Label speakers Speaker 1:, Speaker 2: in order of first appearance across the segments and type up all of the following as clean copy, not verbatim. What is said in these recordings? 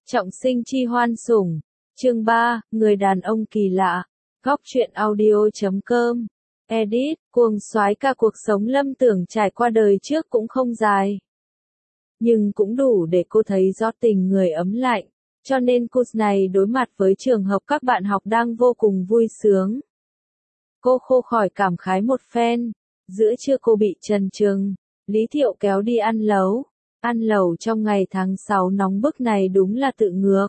Speaker 1: Trọng sinh chi hoan sủng. Chương 3, người đàn ông kỳ lạ. Góc truyện audio.com. Edit, cuồng soái ca. Cuộc sống Lâm Tưởng trải qua đời trước cũng không dài, nhưng cũng đủ để cô thấy rõ tình người ấm lạnh. Cho nên course này đối mặt với trường hợp các bạn học đang vô cùng vui sướng. Cô không khỏi cảm khái một phen. Giữa trưa cô bị chần chừ. Lý Thiệu kéo đi ăn lẩu. Ăn lẩu trong ngày tháng 6 nóng bức này đúng là tự ngược.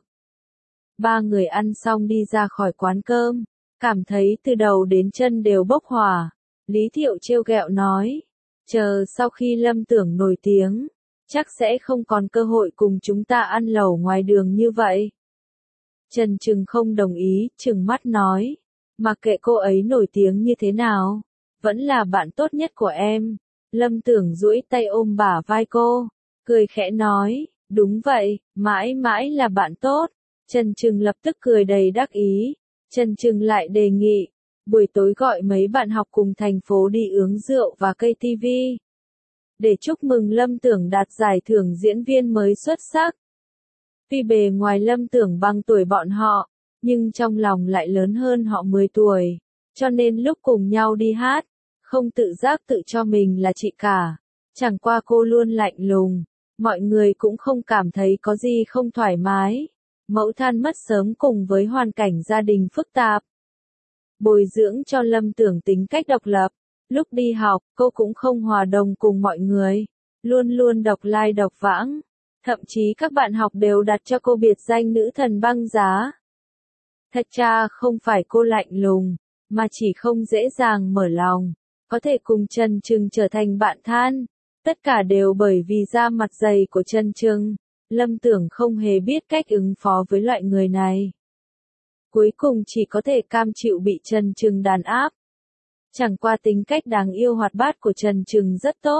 Speaker 1: Ba người ăn xong đi ra khỏi quán cơm, cảm thấy từ đầu đến chân đều bốc hỏa. Lý Thiệu trêu ghẹo nói, chờ sau khi Lâm Tưởng nổi tiếng, chắc sẽ không còn cơ hội cùng chúng ta ăn lẩu ngoài đường như vậy. Trần Trừng không đồng ý, trừng mắt nói, mặc kệ cô ấy nổi tiếng như thế nào, vẫn là bạn tốt nhất của em. Lâm Tưởng duỗi tay ôm bả vai cô, cười khẽ nói, đúng vậy, mãi mãi là bạn tốt. Trần Trừng lập tức cười đầy đắc ý. Trần Trừng lại đề nghị, buổi tối gọi mấy bạn học cùng thành phố đi uống rượu và cây tivi, để chúc mừng Lâm Tưởng đạt giải thưởng diễn viên mới xuất sắc. Tuy bề ngoài Lâm Tưởng bằng tuổi bọn họ, nhưng trong lòng lại lớn hơn họ 10 tuổi, cho nên lúc cùng nhau đi hát, không tự giác tự cho mình là chị cả. Chẳng qua cô luôn lạnh lùng, mọi người cũng không cảm thấy có gì không thoải mái. Mẫu thân mất sớm cùng với hoàn cảnh gia đình phức tạp, bồi dưỡng cho Lâm Tưởng tính cách độc lập. Lúc đi học, cô cũng không hòa đồng cùng mọi người, luôn luôn độc lai độc vãng. Thậm chí các bạn học đều đặt cho cô biệt danh nữ thần băng giá. Thật ra không phải cô lạnh lùng, mà chỉ không dễ dàng mở lòng, có thể cùng Trần Trừng trở thành bạn thân. Tất cả đều bởi vì da mặt dày của Trần Trừng. Lâm Tưởng không hề biết cách ứng phó với loại người này. Cuối cùng chỉ có thể cam chịu bị Trần Trừng đàn áp. Chẳng qua tính cách đáng yêu hoạt bát của Trần Trừng rất tốt.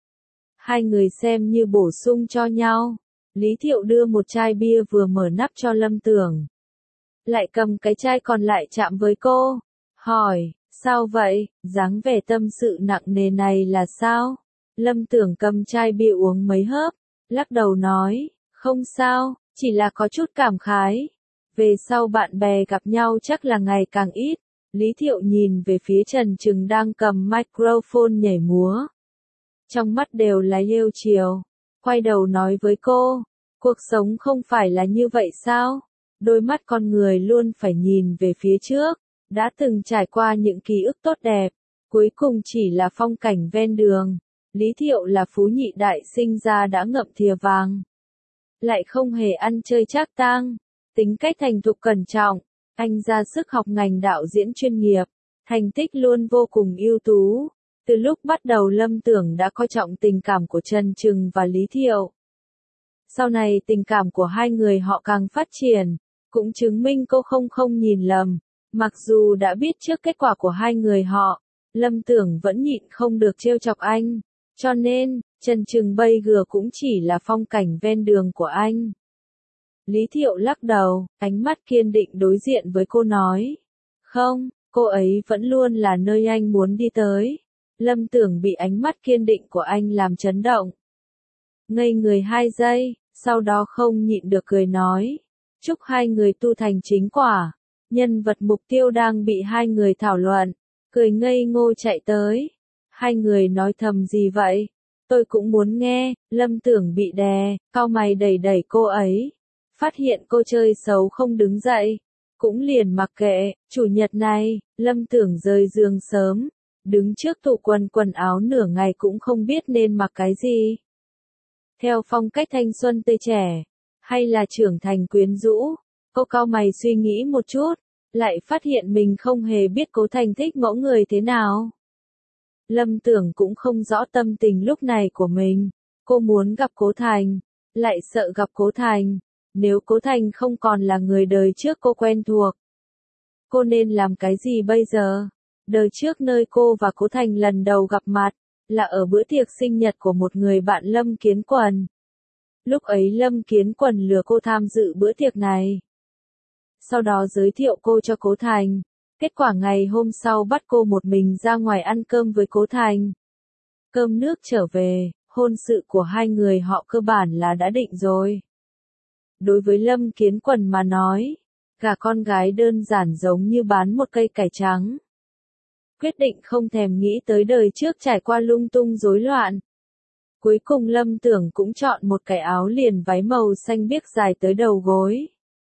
Speaker 1: Hai người xem như bổ sung cho nhau. Lý Thiệu đưa một chai bia vừa mở nắp cho Lâm Tưởng, lại cầm cái chai còn lại chạm với cô, hỏi, sao vậy, dáng vẻ tâm sự nặng nề này là sao? Lâm Tưởng cầm chai bia uống mấy hớp, lắc đầu nói, không sao, chỉ là có chút cảm khái. Về sau bạn bè gặp nhau chắc là ngày càng ít. Lý Thiệu nhìn về phía Trần Trừng đang cầm microphone nhảy múa, trong mắt đều là yêu chiều. Quay đầu nói với cô, cuộc sống không phải là như vậy sao? Đôi mắt con người luôn phải nhìn về phía trước. Đã từng trải qua những ký ức tốt đẹp, cuối cùng chỉ là phong cảnh ven đường. Lý Thiệu là phú nhị đại sinh ra đã ngậm thìa vàng, lại không hề ăn chơi trác tang, tính cách thành thục cẩn trọng. Anh ra sức học ngành đạo diễn chuyên nghiệp, thành tích luôn vô cùng ưu tú. Từ lúc bắt đầu Lâm Tưởng đã coi trọng tình cảm của Trần Trừng và Lý Thiệu. Sau này tình cảm của hai người họ càng phát triển, cũng chứng minh cô không nhìn lầm. Mặc dù đã biết trước kết quả của hai người họ, Lâm Tưởng vẫn nhịn không được trêu chọc anh. Cho nên, Trần Trừng bây giờ cũng chỉ là phong cảnh ven đường của anh. Lý Thiệu lắc đầu, ánh mắt kiên định đối diện với cô nói. Không, cô ấy vẫn luôn là nơi anh muốn đi tới. Lâm Tưởng bị ánh mắt kiên định của anh làm chấn động. Ngây người 2 giây, sau đó không nhịn được cười nói. Chúc hai người tu thành chính quả. Nhân vật mục tiêu đang bị hai người thảo luận, cười ngây ngô chạy tới. Hai người nói thầm gì vậy? Tôi cũng muốn nghe. Lâm Tưởng bị đè, cau mày đẩy cô ấy. Phát hiện cô chơi xấu không đứng dậy, cũng liền mặc kệ. Chủ nhật này, Lâm Tưởng rời giường sớm, đứng trước tủ quần áo nửa ngày cũng không biết nên mặc cái gì. Theo phong cách thanh xuân tươi trẻ, hay là trưởng thành quyến rũ, cô cau mày suy nghĩ một chút, lại phát hiện mình không hề biết Cố Thành thích mẫu người thế nào. Lâm Tưởng cũng không rõ tâm tình lúc này của mình. Cô muốn gặp Cố Thành, lại sợ gặp Cố Thành. Nếu Cố Thành không còn là người đời trước cô quen thuộc, cô nên làm cái gì bây giờ? Đời trước nơi cô và Cố Thành lần đầu gặp mặt, là ở bữa tiệc sinh nhật của một người bạn Lâm Kiến Quần. Lúc ấy Lâm Kiến Quần lừa cô tham dự bữa tiệc này, sau đó giới thiệu cô cho Cố Thành. Kết quả ngày hôm sau bắt cô một mình ra ngoài ăn cơm với Cố Thành. Cơm nước trở về, hôn sự của hai người họ cơ bản là đã định rồi. Đối với Lâm Kiến Quần mà nói, gả con gái đơn giản giống như bán một cây cải trắng. Quyết định không thèm nghĩ tới đời trước trải qua lung tung rối loạn. Cuối cùng Lâm Tưởng cũng chọn một cái áo liền váy màu xanh biếc dài tới đầu gối.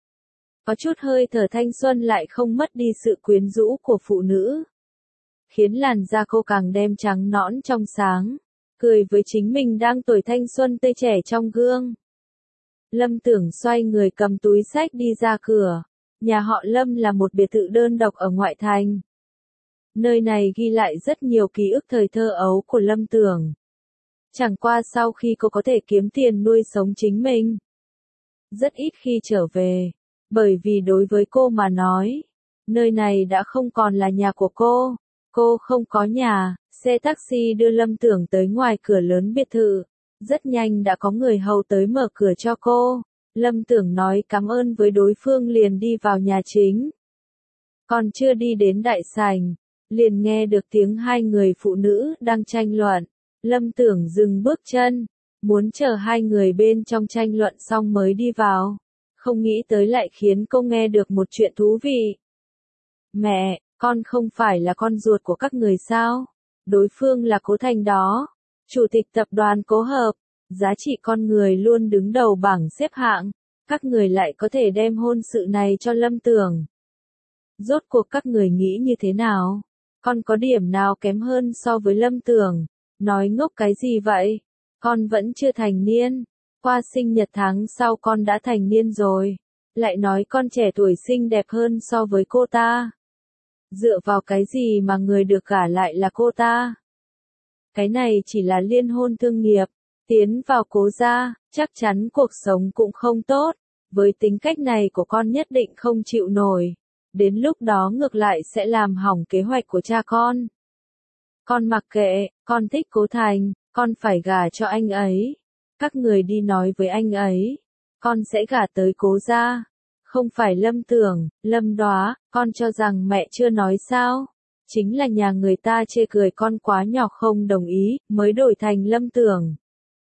Speaker 1: Có chút hơi thở thanh xuân lại không mất đi sự quyến rũ của phụ nữ. Khiến làn da cô càng đem trắng nõn trong sáng, cười với chính mình đang tuổi thanh xuân tươi trẻ trong gương. Lâm Tưởng xoay người cầm túi xách đi ra cửa. Nhà họ Lâm là một biệt thự đơn độc ở ngoại thành. Nơi này ghi lại rất nhiều ký ức thời thơ ấu của Lâm Tưởng. Chẳng qua sau khi cô có thể kiếm tiền nuôi sống chính mình, rất ít khi trở về, bởi vì đối với cô mà nói, nơi này đã không còn là nhà của cô. Cô không có nhà, xe taxi đưa Lâm Tưởng tới ngoài cửa lớn biệt thự. Rất nhanh đã có người hầu tới mở cửa cho cô. Lâm Tưởng nói cảm ơn với đối phương liền đi vào nhà chính. Còn chưa đi đến đại sảnh, liền nghe được tiếng hai người phụ nữ đang tranh luận. Lâm Tưởng dừng bước chân, muốn chờ hai người bên trong tranh luận xong mới đi vào. Không nghĩ tới lại khiến cô nghe được một chuyện thú vị. Mẹ, con không phải là con ruột của các người sao? Đối phương là Cố Thành đó, chủ tịch tập đoàn Cố Hợp, giá trị con người luôn đứng đầu bảng xếp hạng. Các người lại có thể đem hôn sự này cho Lâm Tưởng. Rốt cuộc các người nghĩ như thế nào? Con có điểm nào kém hơn so với Lâm Tưởng? Nói ngốc cái gì vậy? Con vẫn chưa thành niên. Qua sinh nhật tháng sau con đã thành niên rồi. Lại nói con trẻ tuổi xinh đẹp hơn so với cô ta. Dựa vào cái gì mà người được gả lại là cô ta? Cái này chỉ là liên hôn thương nghiệp. Tiến vào Cố gia, chắc chắn cuộc sống cũng không tốt. Với tính cách này của con nhất định không chịu nổi. Đến lúc đó ngược lại sẽ làm hỏng kế hoạch của cha con. Con mặc kệ, con thích Cố Thành, con phải gả cho anh ấy. Các người đi nói với anh ấy. Con sẽ gả tới Cố gia. Không phải Lâm Tưởng, Lâm Đóa, con cho rằng mẹ chưa nói sao? Chính là nhà người ta chê cười con quá nhỏ không đồng ý, mới đổi thành Lâm Tưởng.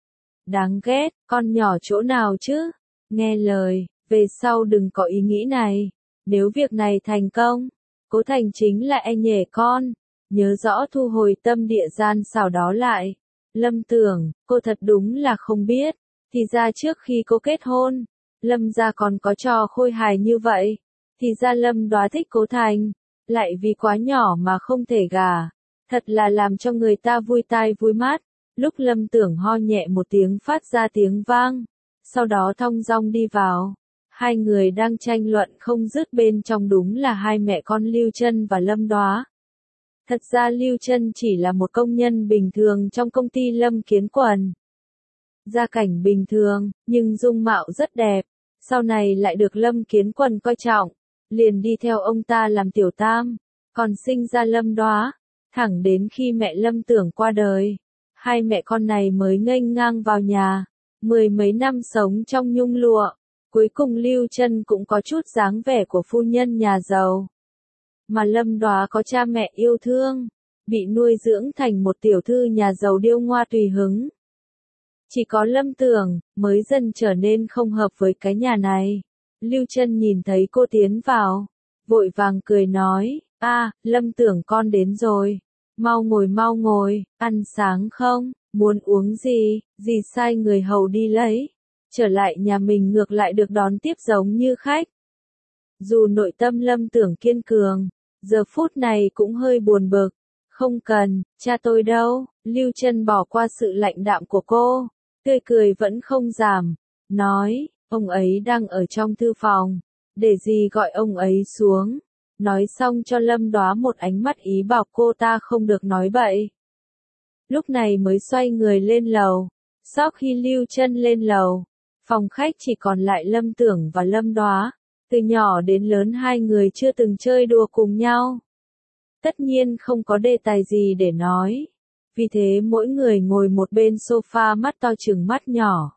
Speaker 1: Đáng ghét, con nhỏ chỗ nào chứ? Nghe lời, về sau đừng có ý nghĩ này. Nếu việc này thành công, Cố Thành chính là e nhè con. Nhớ rõ thu hồi tâm địa gian xảo đó lại. Lâm Tưởng, cô thật đúng là không biết. Thì ra trước khi cô kết hôn, Lâm gia còn có trò khôi hài như vậy. Thì ra Lâm Đóa thích Cố Thành, lại vì quá nhỏ mà không thể gả. Thật là làm cho người ta vui tai vui mắt. Lúc Lâm Tưởng ho nhẹ một tiếng phát ra tiếng vang, sau đó thong dong đi vào. Hai người đang tranh luận không dứt bên trong đúng là hai mẹ con Lưu Trân và Lâm Đóa. Thật ra Lưu Trân chỉ là một công nhân bình thường trong công ty Lâm Kiến Quần. Gia cảnh bình thường, nhưng dung mạo rất đẹp. Sau này lại được Lâm Kiến Quần coi trọng, liền đi theo ông ta làm tiểu tam, còn sinh ra Lâm Đóa. Thẳng đến khi mẹ Lâm Tưởng qua đời, hai mẹ con này mới nghênh ngang vào nhà. Mười mấy năm sống trong nhung lụa, cuối cùng Lưu Trân cũng có chút dáng vẻ của phu nhân nhà giàu. Mà Lâm Đóa có cha mẹ yêu thương, bị nuôi dưỡng thành một tiểu thư nhà giàu điêu ngoa tùy hứng. Chỉ có Lâm Tưởng mới dần trở nên không hợp với cái nhà này. Lưu Trân nhìn thấy cô tiến vào, vội vàng cười nói, Lâm Tưởng con đến rồi. Mau ngồi, ăn sáng không, muốn uống gì, sai người hầu đi lấy. Trở lại nhà mình ngược lại được đón tiếp giống như khách. Dù nội tâm Lâm Tưởng kiên cường, giờ phút này cũng hơi buồn bực. Không cần, cha tôi đâu. Lưu Trân bỏ qua sự lạnh đạm của cô, tươi cười vẫn không giảm, nói, ông ấy đang ở trong thư phòng, để gì gọi ông ấy xuống. Nói xong cho Lâm Đóa một ánh mắt ý bảo cô ta không được nói bậy. Lúc này mới xoay người lên lầu. Sau khi Lưu Trân lên lầu, phòng khách chỉ còn lại Lâm Tưởng và Lâm Đóa. Từ nhỏ đến lớn hai người chưa từng chơi đùa cùng nhau. Tất nhiên không có đề tài gì để nói. Vì thế mỗi người ngồi một bên sofa mắt to trừng mắt nhỏ.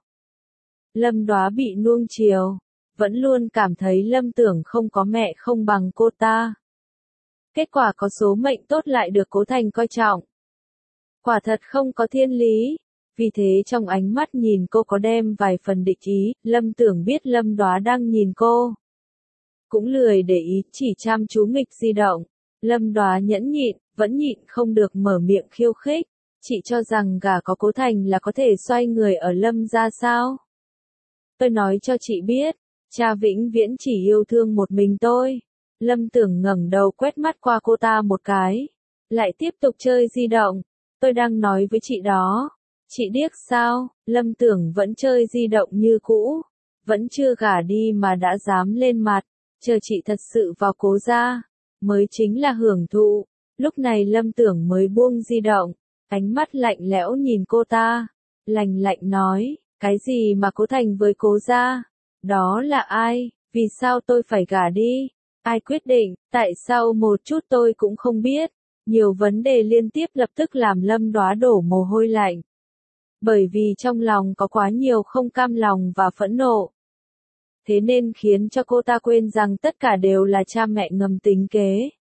Speaker 1: Lâm Đóa bị nuông chiều, vẫn luôn cảm thấy Lâm Tưởng không có mẹ không bằng cô ta. Kết quả có số mệnh tốt lại được Cố Thành coi trọng. Quả thật không có thiên lý, Vì thế trong ánh mắt nhìn cô có đem vài phần địch ý, Lâm Tưởng biết Lâm Đóa đang nhìn cô. Cũng lười để ý, chỉ chăm chú nghịch di động. Lâm Đóa nhẫn nhịn, vẫn nhịn không được mở miệng khiêu khích. Chị cho rằng gả có Cố Thành là có thể xoay người ở Lâm gia sao? Tôi nói cho chị biết, cha vĩnh viễn chỉ yêu thương một mình tôi. Lâm Tưởng ngẩng đầu quét mắt qua cô ta một cái. Lại tiếp tục chơi di động. Tôi đang nói với chị đó. Chị điếc sao? Lâm Tưởng vẫn chơi di động như cũ. Vẫn chưa gả đi mà đã dám lên mặt. Chờ chị thật sự vào Cố gia. Mới chính là hưởng thụ. Lúc này Lâm Tưởng mới buông di động. Ánh mắt lạnh lẽo nhìn cô ta. Lạnh lạnh nói. Cái gì mà Cố Thành với Cố gia? Đó là ai? Vì sao tôi phải gả đi? Ai quyết định? Tại sao một chút tôi cũng không biết? Nhiều vấn đề liên tiếp lập tức làm Lâm Đóa đổ mồ hôi lạnh. Bởi vì trong lòng có quá nhiều không cam lòng và phẫn nộ. Thế nên khiến cho cô ta quên rằng tất cả đều là cha mẹ ngầm tính kế.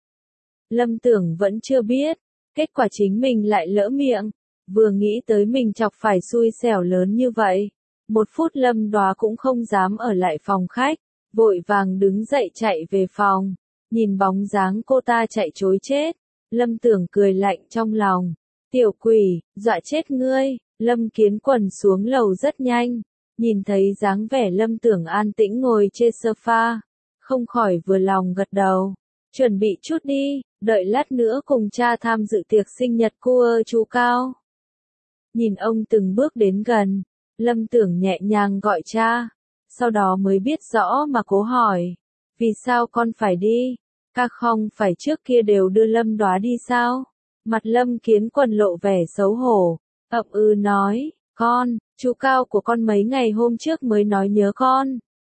Speaker 1: Lâm Tưởng vẫn chưa biết. Kết quả chính mình lại lỡ miệng. Vừa nghĩ tới mình chọc phải xui xẻo lớn như vậy. Một phút Lâm Đóa cũng không dám ở lại phòng khách. Vội vàng đứng dậy chạy về phòng. Nhìn bóng dáng cô ta chạy trối chết. Lâm Tưởng cười lạnh trong lòng. Tiểu quỷ, dọa chết ngươi. Lâm Kiến Quần xuống lầu rất nhanh. Nhìn thấy dáng vẻ Lâm Tưởng an tĩnh ngồi trên sofa. Không khỏi vừa lòng gật đầu. Chuẩn bị chút đi, đợi lát nữa cùng cha tham dự tiệc sinh nhật của chú Cao. Nhìn ông từng bước đến gần. Lâm Tưởng nhẹ nhàng gọi cha. Sau đó mới biết rõ mà cố hỏi. Vì sao con phải đi? Ca không phải trước kia đều đưa Lâm Đóa đi sao? Mặt Lâm Kiến Quần lộ vẻ xấu hổ. Ậm nói, con, chú Cao của con mấy ngày hôm trước mới nói nhớ con.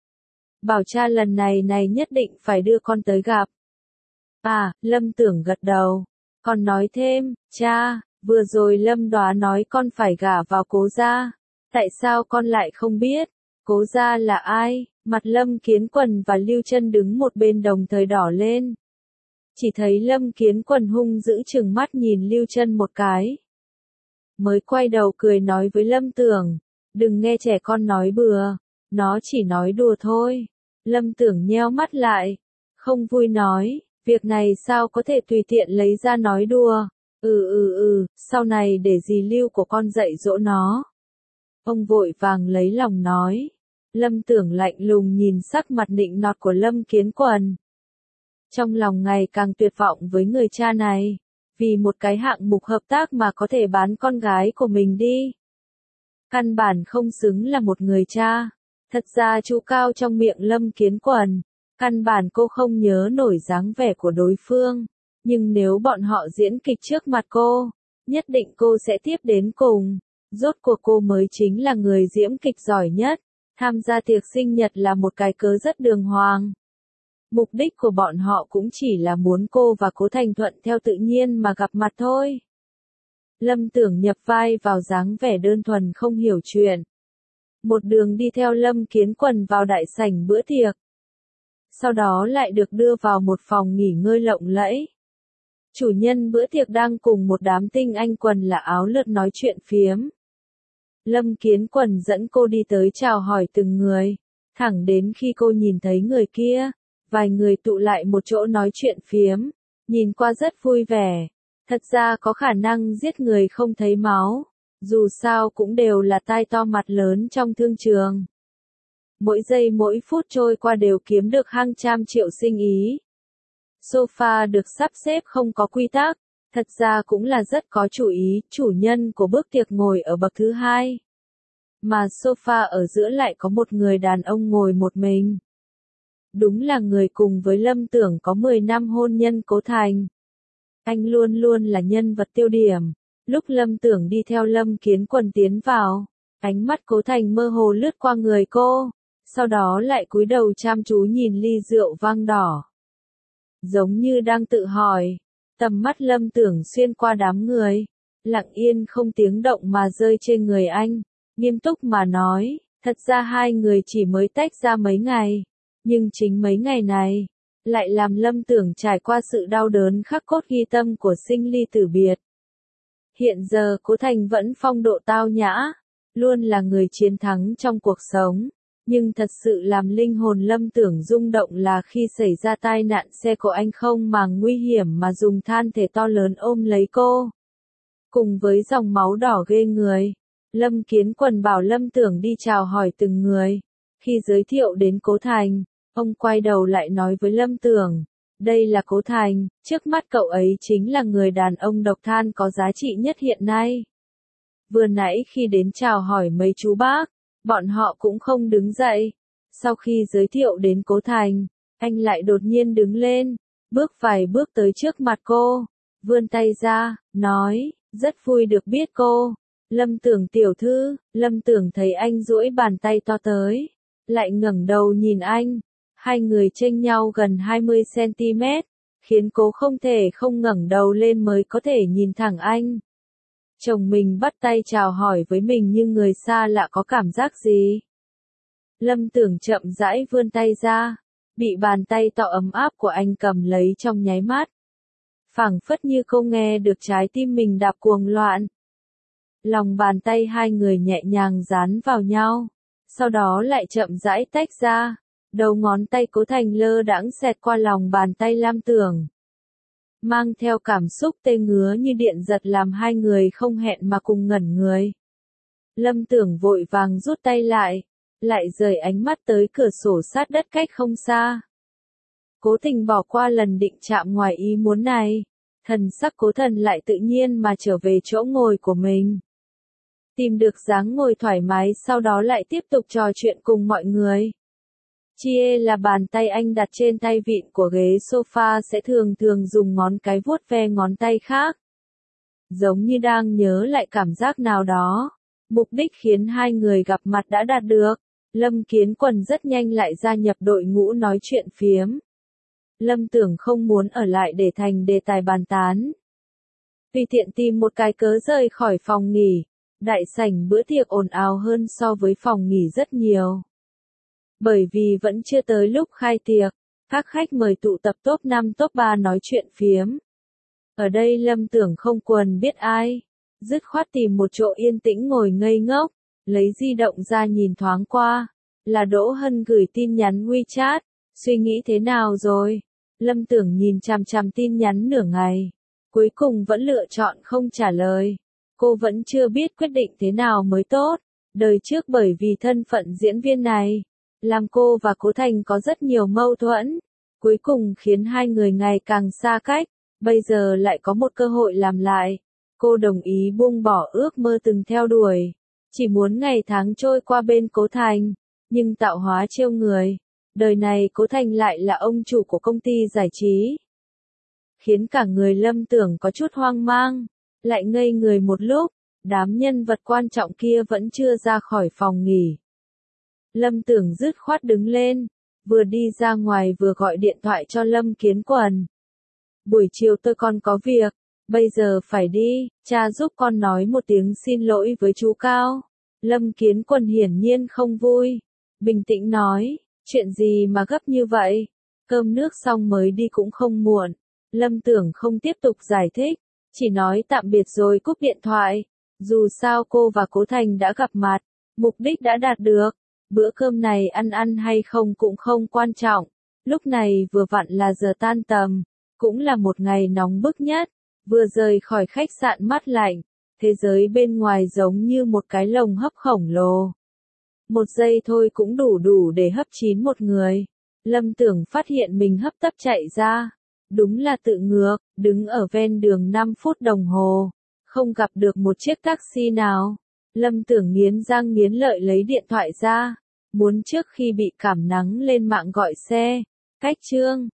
Speaker 1: Bảo cha lần này nhất định phải đưa con tới gặp. À, Lâm Tưởng gật đầu. Còn nói thêm, cha, vừa rồi Lâm Đóa nói con phải gả vào Cố gia. Tại sao con lại không biết? Cố gia là ai? Mặt Lâm Kiến Quần và Lưu Chân đứng một bên đồng thời đỏ lên. Chỉ thấy Lâm Kiến Quần hung dữ trừng mắt nhìn Lưu Chân một cái. Mới quay đầu cười nói với Lâm Tưởng. Đừng nghe trẻ con nói bừa. Nó chỉ nói đùa thôi. Lâm Tưởng nheo mắt lại. Không vui nói. Việc này sao có thể tùy tiện lấy ra nói đùa. Sau này để dì Lưu của con dạy dỗ nó. Ông vội vàng lấy lòng nói. Lâm Tưởng lạnh lùng nhìn sắc mặt nịnh nọt của Lâm Kiến Quần. Trong lòng ngày càng tuyệt vọng với người cha này. Vì một cái hạng mục hợp tác mà có thể bán con gái của mình đi. Căn bản không xứng là một người cha. Thật ra chú Cao trong miệng Lâm Kiến Quần. Căn bản cô không nhớ nổi dáng vẻ của đối phương. Nhưng nếu bọn họ diễn kịch trước mặt cô, nhất định cô sẽ tiếp đến cùng. Rốt cuộc cô mới chính là người diễn kịch giỏi nhất. Tham gia tiệc sinh nhật là một cái cớ rất đường hoàng. Mục đích của bọn họ cũng chỉ là muốn cô và Cố Thành thuận theo tự nhiên mà gặp mặt thôi. Lâm Tưởng nhập vai vào dáng vẻ đơn thuần không hiểu chuyện. Một đường đi theo Lâm Kiến Quần vào đại sảnh bữa tiệc. Sau đó lại được đưa vào một phòng nghỉ ngơi lộng lẫy. Chủ nhân bữa tiệc đang cùng một đám tinh anh quần là áo lượt nói chuyện phiếm. Lâm Kiến Quần dẫn cô đi tới chào hỏi từng người. Thẳng đến khi cô nhìn thấy người kia. Vài người tụ lại một chỗ nói chuyện phiếm. Nhìn qua rất vui vẻ. Thật ra có khả năng giết người không thấy máu. Dù sao cũng đều là tai to mặt lớn trong thương trường. Mỗi giây mỗi phút trôi qua đều kiếm được hàng trăm triệu sinh ý. Sofa được sắp xếp không có quy tắc. Thật ra cũng là rất có chủ ý. Chủ nhân của bữa tiệc ngồi ở bậc thứ hai. Mà sofa ở giữa lại có một người đàn ông ngồi một mình. Đúng là người cùng với Lâm Tưởng có 10 năm hôn nhân Cố Thành. Anh luôn luôn là nhân vật tiêu điểm. Lúc Lâm Tưởng đi theo Lâm Kiến Quần tiến vào, ánh mắt Cố Thành mơ hồ lướt qua người cô, sau đó lại cúi đầu chăm chú nhìn ly rượu vang đỏ. Giống như đang tự hỏi, tầm mắt Lâm Tưởng xuyên qua đám người, lặng yên không tiếng động mà rơi trên người anh, nghiêm túc mà nói, thật ra hai người chỉ mới tách ra mấy ngày, nhưng chính mấy ngày này, lại làm Lâm Tưởng trải qua sự đau đớn khắc cốt ghi tâm của sinh ly tử biệt. Hiện giờ Cố Thành vẫn phong độ tao nhã, luôn là người chiến thắng trong cuộc sống. Nhưng thật sự làm linh hồn Lâm Tưởng rung động là khi xảy ra tai nạn xe của anh không màng nguy hiểm mà dùng thân thể to lớn ôm lấy cô. Cùng với dòng máu đỏ ghê người, Lâm Kiến Quần bảo Lâm Tưởng đi chào hỏi từng người. Khi giới thiệu đến Cố Thành, ông quay đầu lại nói với Lâm Tưởng, đây là Cố Thành, trước mắt cậu ấy chính là người đàn ông độc thân có giá trị nhất hiện nay. Vừa nãy khi đến chào hỏi mấy chú bác, bọn họ cũng không đứng dậy. Sau khi giới thiệu đến Cố Thành, anh lại đột nhiên đứng lên, bước vài bước tới trước mặt cô, vươn tay ra, nói, rất vui được biết cô. Lâm Tưởng tiểu thư. Lâm Tưởng thấy anh duỗi bàn tay to tới, lại ngẩng đầu nhìn anh. Hai người chênh nhau gần 20 cm, khiến cô không thể không ngẩng đầu lên mới có thể nhìn thẳng anh. Chồng mình bắt tay chào hỏi với mình như người xa lạ có cảm giác gì? Lâm Tưởng chậm rãi vươn tay ra, bị bàn tay to ấm áp của anh cầm lấy trong nháy mắt. Phảng phất như cô nghe được trái tim mình đạp cuồng loạn. Lòng bàn tay hai người nhẹ nhàng dán vào nhau, sau đó lại chậm rãi tách ra. Đầu ngón tay Cố Thành lơ đãng xẹt qua lòng bàn tay Lâm Tưởng, mang theo cảm xúc tê ngứa như điện giật làm hai người không hẹn mà cùng ngẩn người. Lâm Tưởng vội vàng rút tay lại rời ánh mắt tới cửa sổ sát đất cách không xa. Cố Tình bỏ qua lần định chạm ngoài ý muốn này, thần sắc Cố Thần lại tự nhiên mà trở về chỗ ngồi của mình. Tìm được dáng ngồi thoải mái sau đó lại tiếp tục trò chuyện cùng mọi người. Chia là bàn tay anh đặt trên tay vịn của ghế sofa sẽ thường thường dùng ngón cái vuốt ve ngón tay khác. Giống như đang nhớ lại cảm giác nào đó. Mục đích khiến hai người gặp mặt đã đạt được. Lâm Kiến Quần rất nhanh lại gia nhập đội ngũ nói chuyện phiếm. Lâm Tưởng không muốn ở lại để thành đề tài bàn tán. Tùy tiện tìm một cái cớ rời khỏi phòng nghỉ. Đại sảnh bữa tiệc ồn ào hơn so với phòng nghỉ rất nhiều. Bởi vì vẫn chưa tới lúc khai tiệc, các khách mời tụ tập top 5 top 3 nói chuyện phiếm. Ở đây Lâm Tưởng không quần biết ai, dứt khoát tìm một chỗ yên tĩnh ngồi ngây ngốc, lấy di động ra nhìn thoáng qua, là Đỗ Hân gửi tin nhắn WeChat, suy nghĩ thế nào rồi? Lâm Tưởng nhìn chằm chằm tin nhắn nửa ngày, cuối cùng vẫn lựa chọn không trả lời. Cô vẫn chưa biết quyết định thế nào mới tốt, đời trước bởi vì thân phận diễn viên này, làm cô và Cố Thành có rất nhiều mâu thuẫn, cuối cùng khiến hai người ngày càng xa cách, bây giờ lại có một cơ hội làm lại. Cô đồng ý buông bỏ ước mơ từng theo đuổi, chỉ muốn ngày tháng trôi qua bên Cố Thành, nhưng tạo hóa trêu người, đời này Cố Thành lại là ông chủ của công ty giải trí. Khiến cả người Lâm Tưởng có chút hoang mang, lại ngây người một lúc, đám nhân vật quan trọng kia vẫn chưa ra khỏi phòng nghỉ. Lâm Tưởng dứt khoát đứng lên, vừa đi ra ngoài vừa gọi điện thoại cho Lâm Kiến Quần. Buổi chiều tôi còn có việc, bây giờ phải đi, cha giúp con nói một tiếng xin lỗi với chú Cao. Lâm Kiến Quần hiển nhiên không vui, bình tĩnh nói, chuyện gì mà gấp như vậy, cơm nước xong mới đi cũng không muộn. Lâm Tưởng không tiếp tục giải thích, chỉ nói tạm biệt rồi cúp điện thoại. Dù sao cô và Cố Thành đã gặp mặt, mục đích đã đạt được. Bữa cơm này ăn hay không cũng không quan trọng. Lúc này vừa vặn là giờ tan tầm, cũng là một ngày nóng bức nhất. Vừa rời khỏi khách sạn mát lạnh, thế giới bên ngoài giống như một cái lồng hấp khổng lồ. Một giây thôi cũng đủ để hấp chín một người. Lâm Tưởng phát hiện mình hấp tấp chạy ra. Đúng là tự ngược, đứng ở ven đường 5 phút đồng hồ, không gặp được một chiếc taxi nào. Lâm Tưởng nghiến răng nghiến lợi lấy điện thoại ra, muốn trước khi bị cảm nắng lên mạng gọi xe. Cách chương